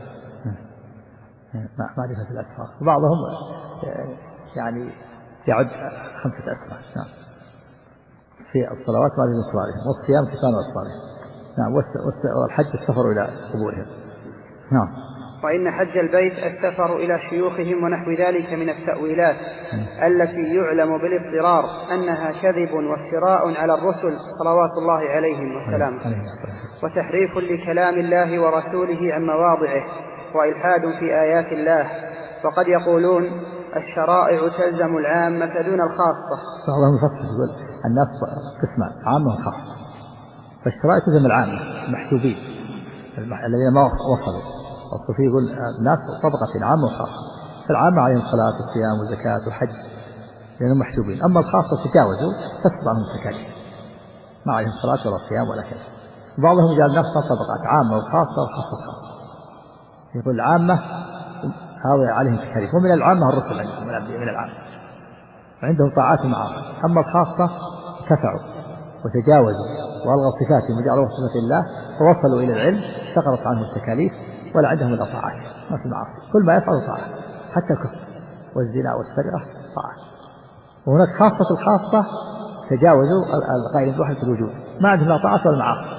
معرفة الأسرار. وبعضهم يعني يعد 5 أسرار. نعم. في الصلوات معرفة أسرارهم، والصيام كتمان أسرارهم. نعم. والحج السفر إلى قبورهم. نعم. وإن حج البيت السفر إلى شيوخهم ونحو ذلك من التأويلات التي يعلم بالاضطرار أنها كذب وافتراء على الرسل صلوات الله عليهم وسلامه، وتحريف لكلام الله ورسوله عن مواضعه، وإلحاد في آيات الله. وقد يقولون الشرائع تلزم العامة دون الخاصة. بعضهم يفصل يقول الناس قسمان، عامة وخاصة، فالشرائع تلزم العامة المحسوبين الذين ما وصلوا. الصوفي يقول الناس طبقة عامة وخاصة، فالعامة عليهم صلاة وصيام وزكاة وحج لأنهم محسوبين، أما الخاصة تجاوزوا تسقط عنهم التكاليف، ما عليهم صلاة ولا صيام ولا كذا. بعضهم يجعل الناس طبقات عامة وخاصة وخاصة وخاصة، يقول العامة هؤلاء عليهم تكاليف، ومن العامة الرسل من العامة عندهم طاعات ومعاصي، أما الخاصة ارتفعوا وتجاوزوا وألغوا صفاتهم وجعلوا صفات الله فوصلوا إلى العلم سقطت عنهم التكاليف ولا عندهم إلا طاعات ما في معاصي، كل ما يفعل طاعة، حتى الكفر والزنا والسرقة طاعة. وهناك خاصة الخاصة تجاوزوا القائل بوحدة الوجود، ما عندهم لا طاعة ولا معاصي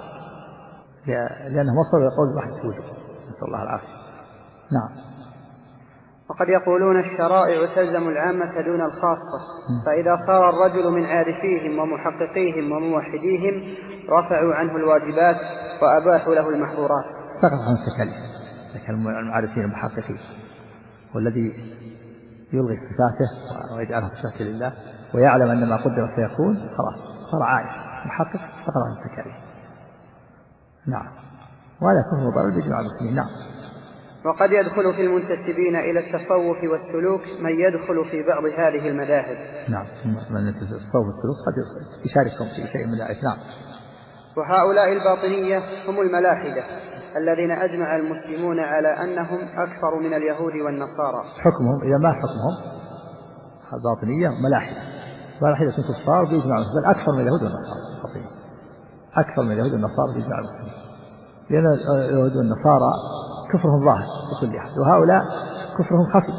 لأنهم وصلوا إلى قول بوحدة الوجود، نسأل الله العافية. نعم. وقد يقولون الشرائع تلزم العامة دون الخاصة، فإذا صار الرجل من عارفيهم ومحققيهم وموحديهم رفعوا عنه الواجبات وأباحوا له المحظورات، سقط عن التكاليف. لكن المعارفين المحققين والذي يلغي صفاته ويجعلها صفات لله ويعلم أن ما قدر سيكون خلاص صار عارف محقق، سقط عن التكاليف. نعم. وهذا كفر وضلال بإجماع المسلمين. نعم. وقد يدخل في المنتسبين إلى التصوف والسلوك من يدخل في بعض هذه المذاهب. نعم. من يدخل في التصوف والسلوك قد يشاركهم في شيء من ذلك. نعم. وهؤلاء الباطنية هم الملاحدة الذين أجمع المسلمون على أنهم أكثر من اليهود والنصارى. حكمهم إذا ما حكمهم الباطنية ملاحدة كفار بإجماع المسلمين، بل أكثر من اليهود والنصارى، أكثر من اليهود والنصارى بإجماع المسلمين، لأن اليهود والنصارى كفرهم ظاهر بكل أحد، وهؤلاء كفرهم خفي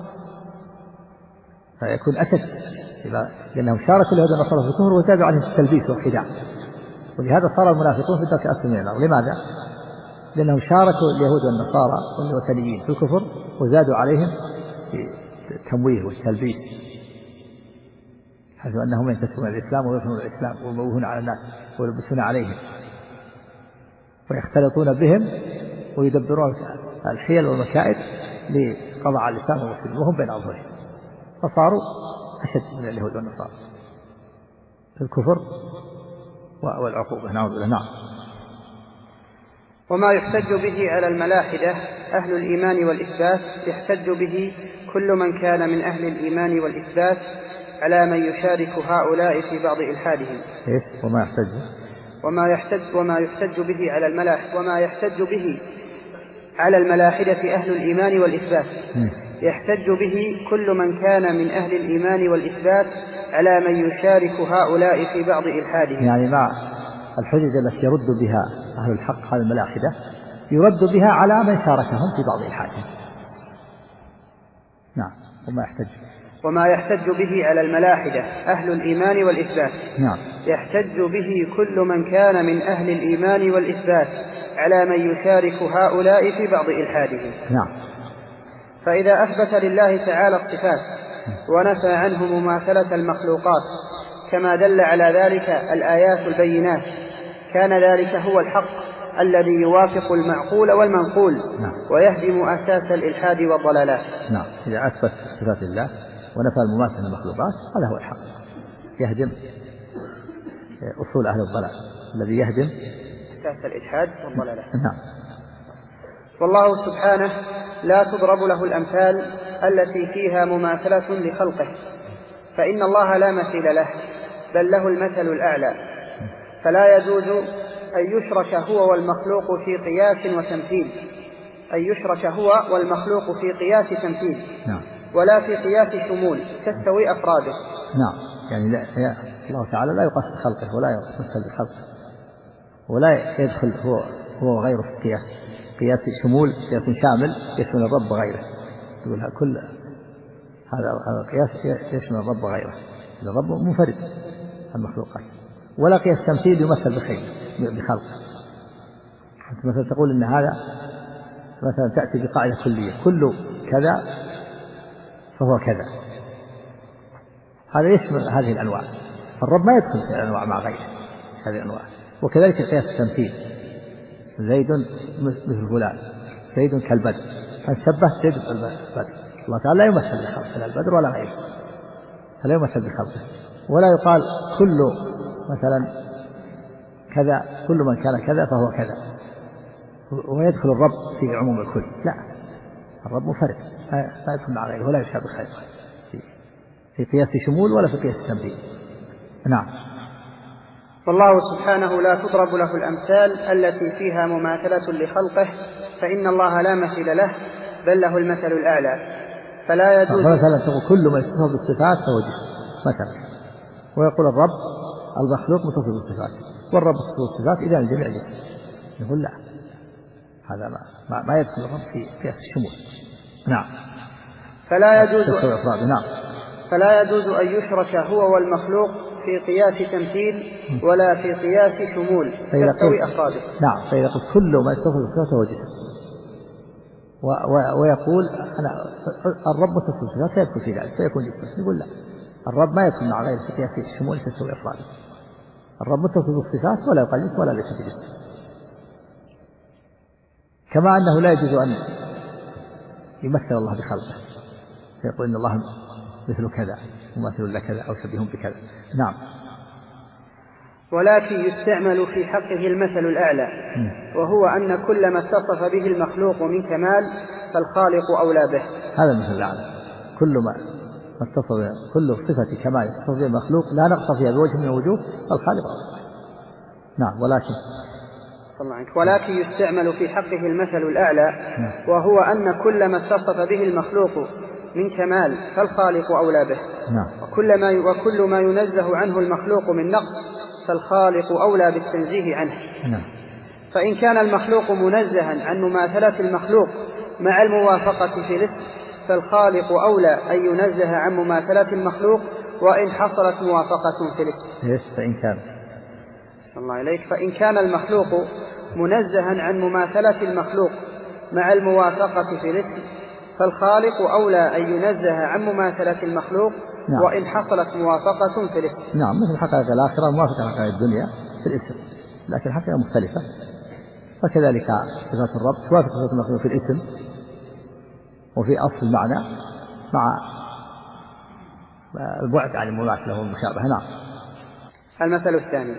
فيكون أشد لأنهم شاركوا اليهود والنصارى في الكفر وزادوا عليهم التلبيس والخداع، ولهذا صار المنافقون في الدرك الأسفل من النار. لماذا؟ لأنهم شاركوا اليهود والنصارى والوثنيين في الكفر وزادوا عليهم في التمويه والتلبيس، حيث أنهم ينتسبون الإسلام ويفهمون الإسلام ويموهون على الناس ويلبسون عليهم ويختلطون بهم ويدبرون الحيل والمكائد لقضاء على الإسلام والمسلمين وهم بين أظهرهم، فصاروا أشد من اليهود والنصارى في الكفر والعقوبة. نعوذ بالله. نعم. وما يحتج به على الملاحدة أهل الإيمان والإثبات يحتج به كل من كان من أهل الإيمان والإثبات على من يشارك هؤلاء في بعض إلحادهم. وما يحتج به على الملاحدة أهل الإيمان والإثبات. يحتج به كل من كان من أهل الإيمان والإثبات على من يشارك هؤلاء في بعض إلحادهم. يعني مع الحجج التي يرد بها أهل الحق على الملاحدة يرد بها على من شاركهم في بعض إلحادهم. نعم. وما يحتج به على الملاحدة أهل الإيمان والإثبات. نعم. يحتج به كل من كان من أهل الإيمان والإثبات على من يشارك هؤلاء في بعض إلحادهم. نعم. فإذا أثبت لله تعالى الصفات ونفى عنه مماثلة المخلوقات كما دل على ذلك الآيات البينات كان ذلك هو الحق الذي يوافق المعقول والمنقول. نعم. ويهدم أساس الإلحاد والضلالات. نعم. إذا أثبت صفات الله ونفى المماثلة المخلوقات هذا هو الحق يهدم أصول أهل الضلال الذي يهدم أساس الإلحاد والضلالات. نعم. والله سبحانه لا تضرب له الأمثال التي فيها مماثلة لخلقه فإن الله لا مثيل له بل له المثل الأعلى فلا يجوز أن يشرك هو والمخلوق في قياس وتمثيل نعم. ولا في قياس شمول تستوي أفراده. نعم. يعني لا الله تعالى لا يقاس بخلقه ولا يمثل بخلقه ولا يدخل هو وغيره في قياس شمول قياس شامل يشمل الرب وغيره. تقول كل هذا القياس يشمل الرب وغيره. الرب منفرد المخلوقات ولا قياس تمثيل يمثل بخلقه. أنت مثلا تقول إن هذا مثلا تأتي بقاعدة كلية كل كذا فهو كذا هذا يشمل هذه الأنواع فالرب ما يدخل في الأنواع مع غيره هذه الأنواع. وكذلك قياس التمثيل زيد مثل فلان زيد كالبدر أن شبهت زيد بالبدر. الله تعالى لا يمثل بخلقه لا البدر ولا غيره فلا يمثل بخلقه ولا يقال كل مثلا كذا كل من كان كذا فهو كذا ويدخل الرب في عموم الكل. لا الرب منفرد لا يدخل مع غيره ولا يشابه غيره في قياس شمول ولا في قياس تمثيل. نعم. والله سبحانه لا تضرب له الأمثال التي فيها مماثلة لخلقه فإن الله لا مثيل له بل له المثل الأعلى فلا يجوز مثلا تقول كل ما يتصف بالصفات فهو جسم مثلا ويقول الرب المخلوق متصف بالصفات والرب متصف بالصفات إذا الجميع جسم. يقول لا هذا ما يدخل الرب في قياس الشمول. نعم. فلا يجوز أن يشرك هو والمخلوق في قياس تمثيل ولا في قياس شمول تستوي أفراده. نعم. فإذا قلت كل ما يتصف بالصفات فهو جسم ويقول أنا الرب متصف بالصفات يدخل في ذلك فيكون جسم. يقول لا الرب ما يدخل مع غير في قياس الشمول تستوي أفراده. الرب متصف بالصفات ولا يقال جسم ولا ليس بجسم. كما أنه لا يجوز أن يمثل الله بخلقه فيقول إن الله مثل كذا مماثل لكذا أو شبيه بكذا. نعم. ولكن يستعمل في حقه المثل الأعلى وهو أن كل ما اتصف به المخلوق من كمال فالخالق أولى به. هذا المثل الأعلى كل ما اتصف كل صفة كمال اتصف به المخلوق لا نقص فيها بوجه من الوجوه فالخالق أولى به. نعم. ولكن يستعمل في حقه المثل الأعلى وهو أن كل ما اتصف به المخلوق من كمال فالخالق أولى به. وكل ما ينزه عنه المخلوق من نقص فالخالق أولى بالتنزيه عنه. فإن كان المخلوق منزها عن مماثلة المخلوق مع الموافقة في الاسم فالخالق أولى أن ينزه عن مماثلة المخلوق وإن حصلت موافقة في الاسم. فإن كان المخلوق منزها عن مماثلة المخلوق مع الموافقة في الاسم فالخالق أولى أن ينزه عن مماثلة المخلوق وإن حصلت موافقة في الاسم. نعم. مثل حقائق الآخرة موافقة حقائق الدنيا في الاسم لكن الحقيقة مختلفة. فكذلك صفات الرب توافق صفات المخلوق في الاسم وفي أصل المعنى مع البعد عن المماثلة والمشابهة. نعم. المثل الثاني.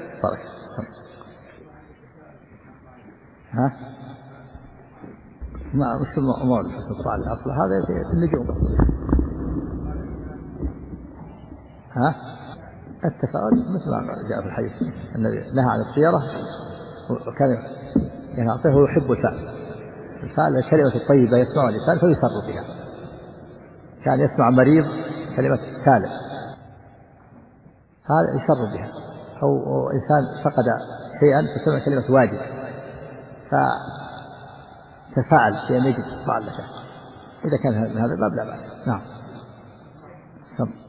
مش الموضوع حسن الطالع أصلا هذا في النجوم بس. ها؟ التفاؤل مثل ما جاء في الحديث النبي نهى عن الطيرة وكان يعني أعطيه ويحب الفعل الكلمة الطيبة يسمعها الإنسان فيسر بها. كان يسمع مريض كلمة سالم هذا يسر بها، أو إنسان فقد شيئا فسمع كلمة واجب فتفاعل بأن يجد ضالته. إذا كان من هذا الباب لا بأس. نعم.